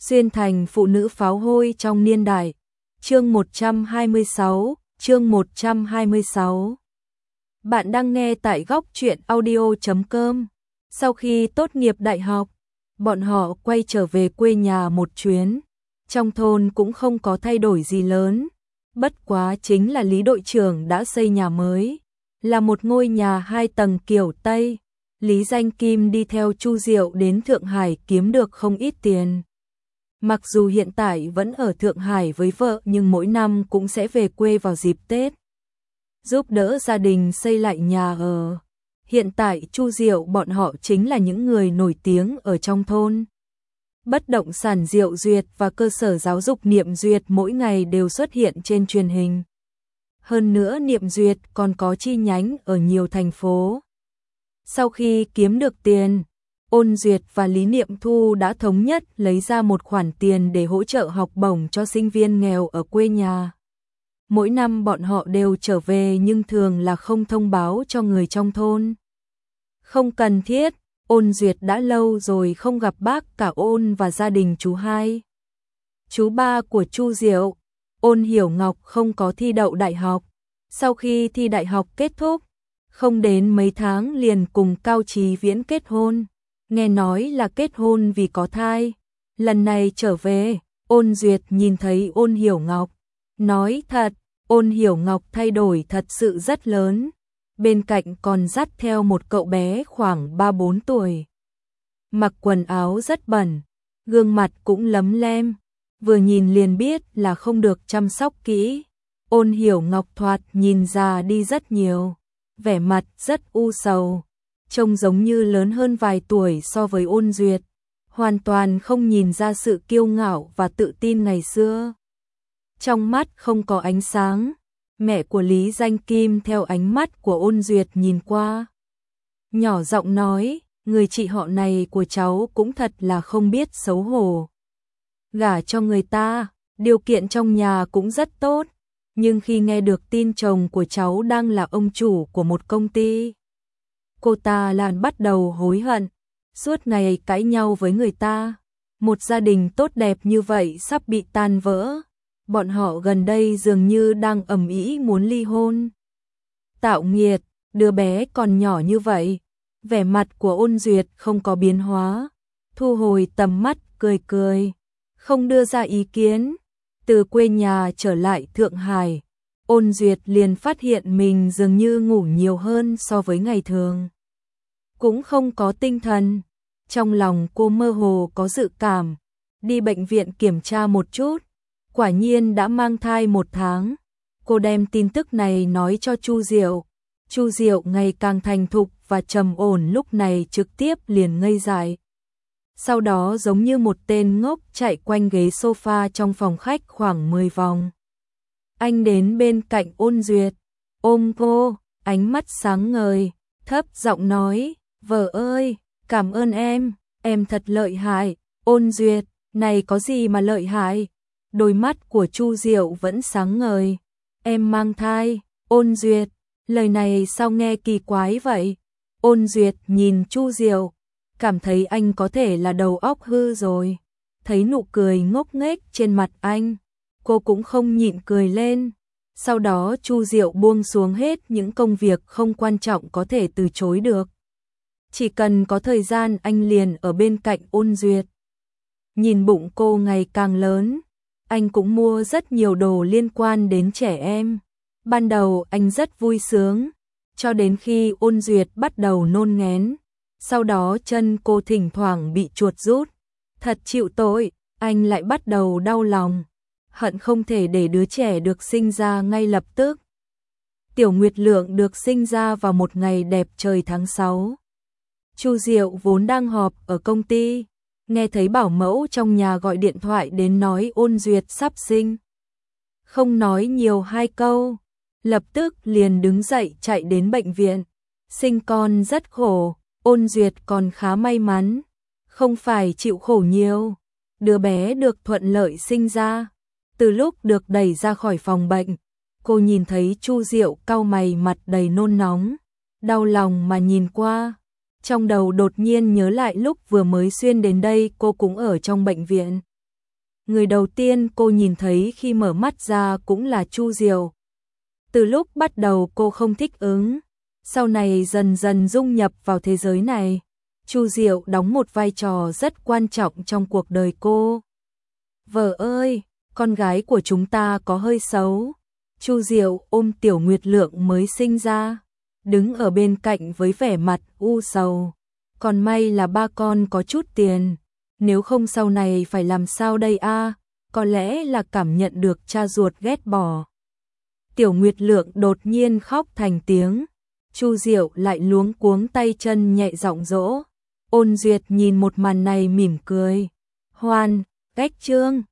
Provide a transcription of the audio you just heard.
Xuyên thành phụ nữ pháo hôi trong niên đại. Chương 126. Bạn đang nghe tại góc truyện audio.com. Sau khi tốt nghiệp đại học, bọn họ quay trở về quê nhà một chuyến. Trong thôn cũng không có thay đổi gì lớn, bất quá chính là Lý đội trưởng đã xây nhà mới, là một ngôi nhà 2 tầng kiểu Tây. Lý Danh Kim đi theo Chu Diệu đến Thượng Hải kiếm được không ít tiền. Mặc dù hiện tại vẫn ở Thượng Hải với vợ nhưng mỗi năm cũng sẽ về quê vào dịp Tết, giúp đỡ gia đình xây lại nhà ở. Hiện tại Chu Diệu bọn họ chính là những người nổi tiếng ở trong thôn. Bất động sản Diệu Duyệt và cơ sở giáo dục Niệm Duyệt mỗi ngày đều xuất hiện trên truyền hình. Hơn nữa Niệm Duyệt còn có chi nhánh ở nhiều thành phố. Sau khi kiếm được tiền, Ôn Duyệt và Lý Niệm Thu đã thống nhất lấy ra một khoản tiền để hỗ trợ học bổng cho sinh viên nghèo ở quê nhà. Mỗi năm bọn họ đều trở về nhưng thường là không thông báo cho người trong thôn. Không cần thiết, Ôn Duyệt đã lâu rồi không gặp bác cả Ôn và gia đình chú hai. Chú ba của Chu Diệu, Ôn Hiểu Ngọc không có thi đậu đại học. Sau khi thi đại học kết thúc, không đến mấy tháng liền cùng Cao Chí Viễn kết hôn. Nghe nói là kết hôn vì có thai. Lần này trở về, Ôn Duyệt nhìn thấy Ôn Hiểu Ngọc. Nói thật, Ôn Hiểu Ngọc thay đổi thật sự rất lớn. Bên cạnh còn dắt theo một cậu bé khoảng 3-4 tuổi. Mặc quần áo rất bẩn, gương mặt cũng lấm lem. Vừa nhìn liền biết là không được chăm sóc kỹ. Ôn Hiểu Ngọc thoạt nhìn già đi rất nhiều. Vẻ mặt rất u sầu. Trông giống như lớn hơn vài tuổi so với Ôn Duyệt. Hoàn toàn không nhìn ra sự kiêu ngạo và tự tin ngày xưa. Trong mắt không có ánh sáng. Mẹ của Lý Danh Kim theo ánh mắt của Ôn Duyệt nhìn qua. Nhỏ giọng nói, người chị họ này của cháu cũng thật là không biết xấu hổ. Gả cho người ta, điều kiện trong nhà cũng rất tốt. Nhưng khi nghe được tin chồng của cháu đang là ông chủ của một công ty, cô ta lại bắt đầu hối hận. Suốt ngày cãi nhau với người ta. Một gia đình tốt đẹp như vậy sắp bị tan vỡ. Bọn họ gần đây dường như đang ầm ĩ muốn ly hôn. Tạo nghiệt, đứa bé còn nhỏ như vậy. Vẻ mặt của Ôn Duyệt không có biến hóa. Thu hồi tầm mắt cười cười. Không đưa ra ý kiến. Từ quê nhà trở lại Thượng Hải, Ôn Duyệt liền phát hiện mình dường như ngủ nhiều hơn so với ngày thường. Cũng không có tinh thần. Trong lòng cô mơ hồ có dự cảm. Đi bệnh viện kiểm tra một chút. Quả nhiên đã mang thai 1 tháng. Cô đem tin tức này nói cho Chu Diệu. Chu Diệu ngày càng thành thục và trầm ổn lúc này trực tiếp liền ngây dại. Sau đó giống như một tên ngốc chạy quanh ghế sofa trong phòng khách khoảng 10 vòng. Anh đến bên cạnh Ôn Duyệt, ôm cô, ánh mắt sáng ngời, thấp giọng nói, vợ ơi, cảm ơn em thật lợi hại. Ôn Duyệt, này có gì mà lợi hại? Đôi mắt của Chu Diệu vẫn sáng ngời. Em mang thai. Ôn Duyệt, lời này sao nghe kỳ quái vậy? Ôn Duyệt nhìn Chu Diệu, cảm thấy anh có thể là đầu óc hư rồi. Thấy nụ cười ngốc nghếch trên mặt anh, cô cũng không nhịn cười lên. Sau đó Chu Diệu buông xuống hết những công việc không quan trọng có thể từ chối được. Chỉ cần có thời gian anh liền ở bên cạnh Ôn Duyệt. Nhìn bụng cô ngày càng lớn, anh cũng mua rất nhiều đồ liên quan đến trẻ em. Ban đầu anh rất vui sướng, cho đến khi Ôn Duyệt bắt đầu nôn nghén. Sau đó chân cô thỉnh thoảng bị chuột rút. Thật chịu tội, anh lại bắt đầu đau lòng. Hận không thể để đứa trẻ được sinh ra ngay lập tức. Tiểu Nguyệt Lượng được sinh ra vào một ngày đẹp trời tháng 6. Chu Diệu vốn đang họp ở công ty. Nghe thấy bảo mẫu trong nhà gọi điện thoại đến nói Ôn Duyệt sắp sinh. Không nói nhiều 2 câu, lập tức liền đứng dậy chạy đến bệnh viện. Sinh con rất khổ, Ôn Duyệt còn khá may mắn, không phải chịu khổ nhiều. Đứa bé được thuận lợi sinh ra. Từ lúc được đẩy ra khỏi phòng bệnh, cô nhìn thấy Chu Diệu cau mày mặt đầy nôn nóng, đau lòng mà nhìn qua. Trong đầu đột nhiên nhớ lại lúc vừa mới xuyên đến đây cô cũng ở trong bệnh viện. Người đầu tiên cô nhìn thấy khi mở mắt ra cũng là Chu Diệu. Từ lúc bắt đầu cô không thích ứng, sau này dần dần dung nhập vào thế giới này. Chu Diệu đóng một vai trò rất quan trọng trong cuộc đời cô. Vợ ơi, con gái của chúng ta có hơi xấu. Chu Diệu ôm Tiểu Nguyệt Lượng mới sinh ra, đứng ở bên cạnh với vẻ mặt u sầu. Còn may là ba con có chút tiền, nếu không sau này phải làm sao đây a? Có lẽ là cảm nhận được cha ruột ghét bỏ. Tiểu Nguyệt Lượng đột nhiên khóc thành tiếng. Chu Diệu lại luống cuống tay chân nhẹ giọng dỗ. Ôn Duyệt nhìn một màn này mỉm cười. Hoan, cách trương.